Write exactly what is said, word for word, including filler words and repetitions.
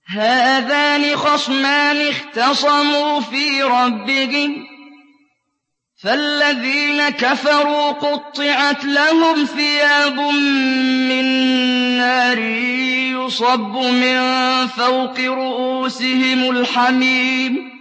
هَٰذَانِ خَصْمَانِ اخْتَصَمُوا فِي رَبِّهِمْ فَالَّذِينَ كَفَرُوا قُطِّعَتْ لَهُمْ ثِيَابٌ مِّن نَّارٍ يُصَبُّ مِن فَوْقِ رُءُوسِهِمُ الْحَمِيمُ